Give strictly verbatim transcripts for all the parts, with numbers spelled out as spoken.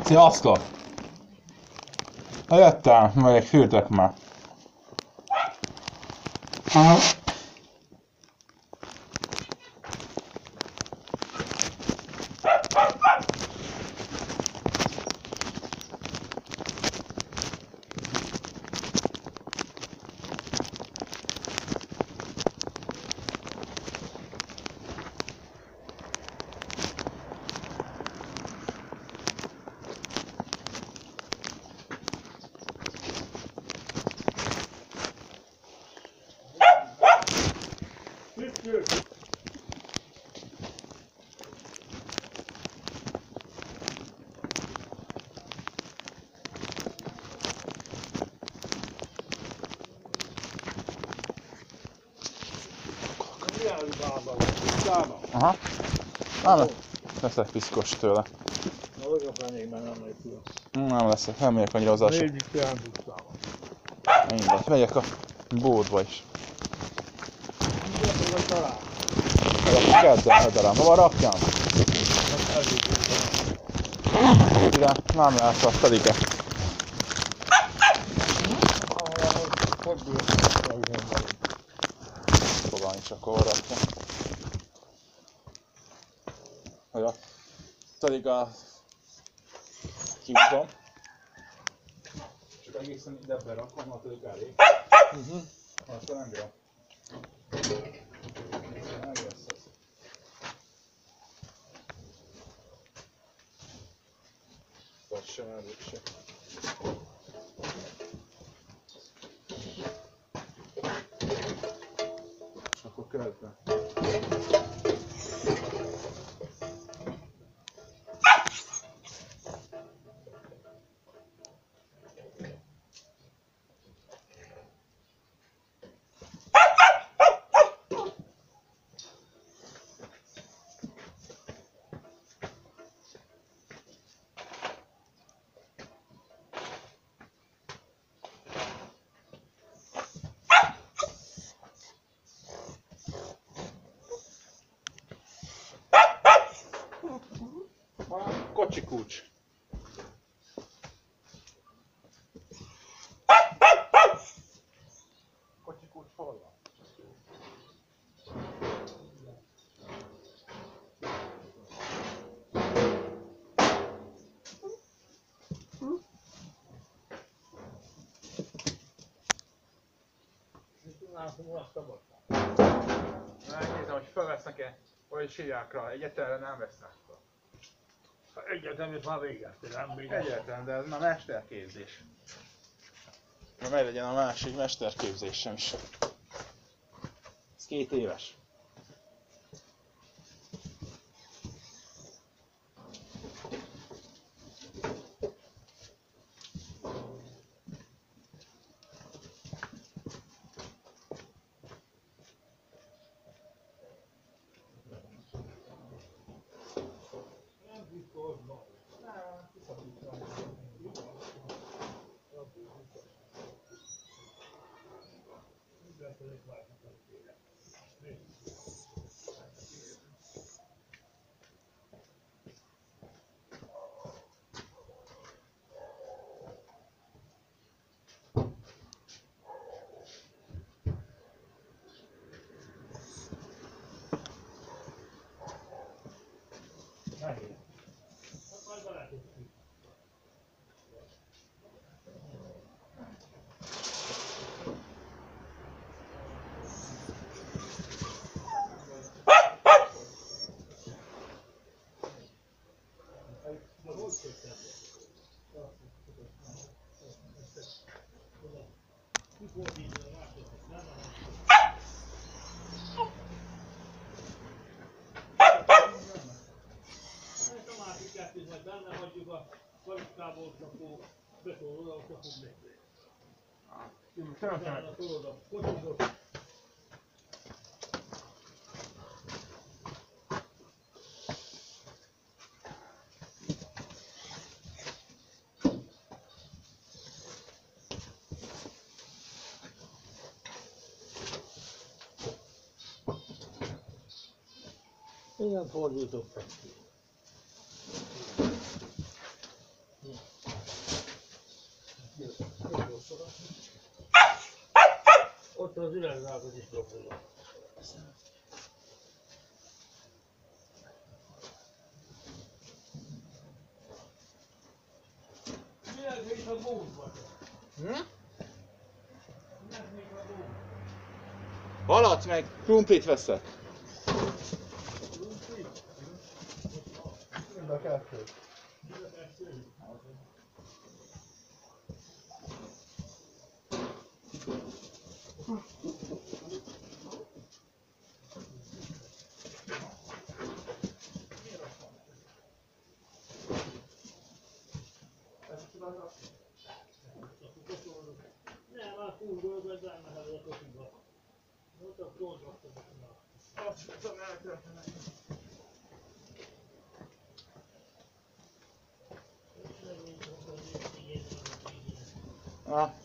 Sziasztok! Ha jöttem, megyek, fürtök már. Aha. Nem leszek piszkos tőle. Nem leszek, nem megyek annyira az alsó. Mindegy, megyek a bódba is. Kezdem hedelem, hova rakjam? Ide nem lehet a telike. Fogalmi csak hova rakjam. Hogy a telika kiúzom. Csak egészen ide berakom, a telika elég. Uh-huh. Aztán nem bírom. Nem lesz ez. Vagy sem elég sem. És akkor közben. Kocsi kulcs. Kocsi kulcs hol van? Megnézem, hogy felvesznek-e, vagy sírjákra. Egyetlen nem vesznek fel. Egyetemet már végeztél, nem még Egyetlen, de ez már mesterképzés. Na meg legyen a másik mesterképzésem is. Ez két éves. Majd benne hagyjuk a karikából, akkor betol oda, akkor fog megvenni. Utána tolod a kocsigot. Innen fordítok fel. Ott az üvegzágot is dobjuk. Minek még a bózba? Hm? Minek még a bózba? Halat meg krumplit veszek. Mind a kettő. Nem, már fúrgol, hogy elmehet a kocsiba. Ott a dolgoztam a Azt tudom eltölteni. Ah.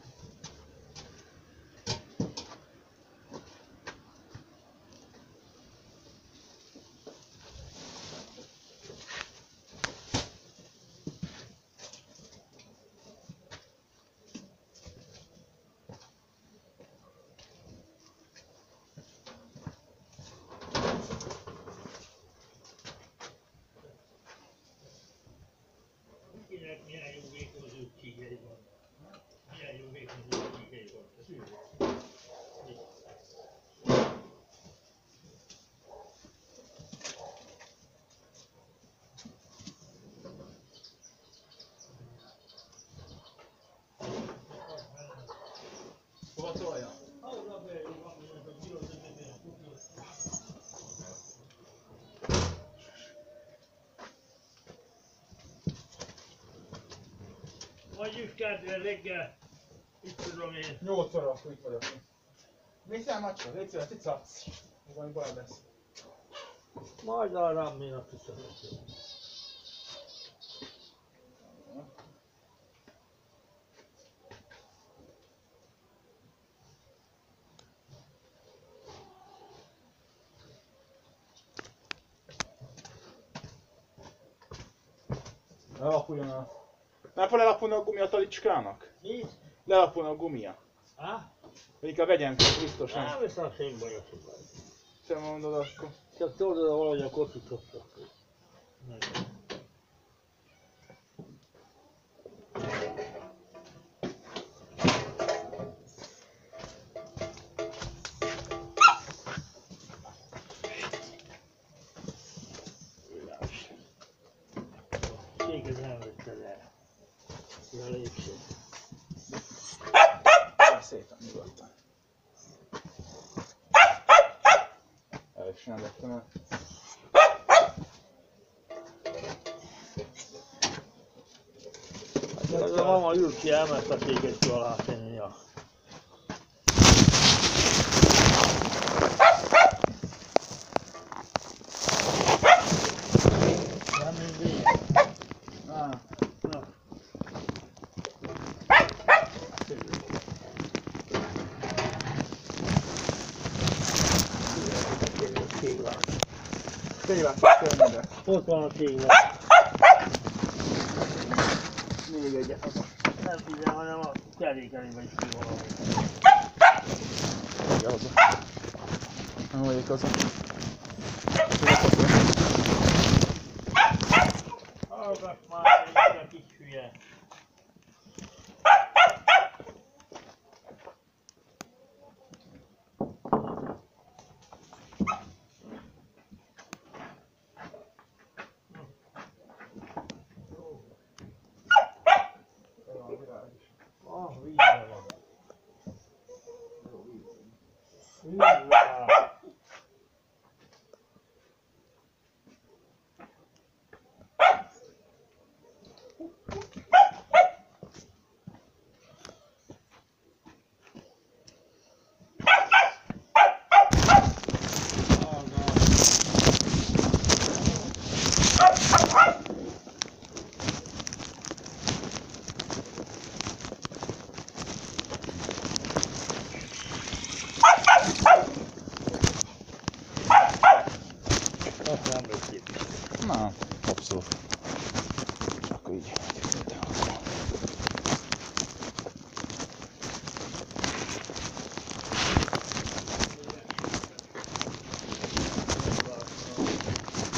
Kinek milyen jó vékonzó csíkei van. Milyen jó vékonzó csíkei van. Hova toljam? Ahhoz be, hogy van, hogy a bírózőben a kutyó. Vagy üskádra reggel, itt tudom én. nyolc óra, akkor itt vagyok. Mész el macska? Légy szíves, cica. Valami baj lesz. Majd arra minak hiszem. Lelapuljon a... Nem fog lelapulni a gumia a talicskának? Mi? Lelapulna a gumia. Há? Pedig a vegyem biztosan. Nem viszont sem baj a szobád. Te mondod akkor. Csak tudod, valahogy a kocsit hoztak. Téged nem vetted el. Ja, lépség. Szépen, nyugodtan. El is nem vettem el. Az a mama ült ki, elment a téged ki alá tenni a... Nem mindig. Ah. Na. Téglát. Téglát, tényleg. Ott van a téglát. Még egyet az. Nem figyelj, hanem a kerékelébe is ki valami. Igen, az. Nem vagyok az. Hallgass már, egy a kis hülye. Ah, vízre van. Vízre van.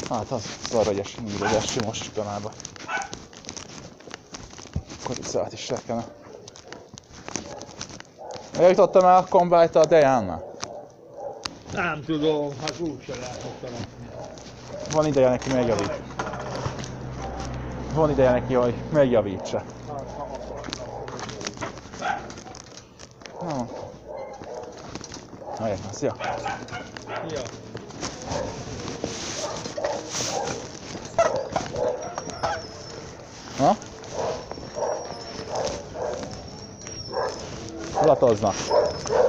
Hát az szar, hogy es, így az eső most kanába. Koricát is lekene. Megjutottam el a kombájt a Dejánnal? Nem tudom, hát úgyse lehet megtalálni. Van ideje neki megjavítsa. Van ideje neki, hogy megjavítsa. No. Na, szia! Ja. Na? Latoznak.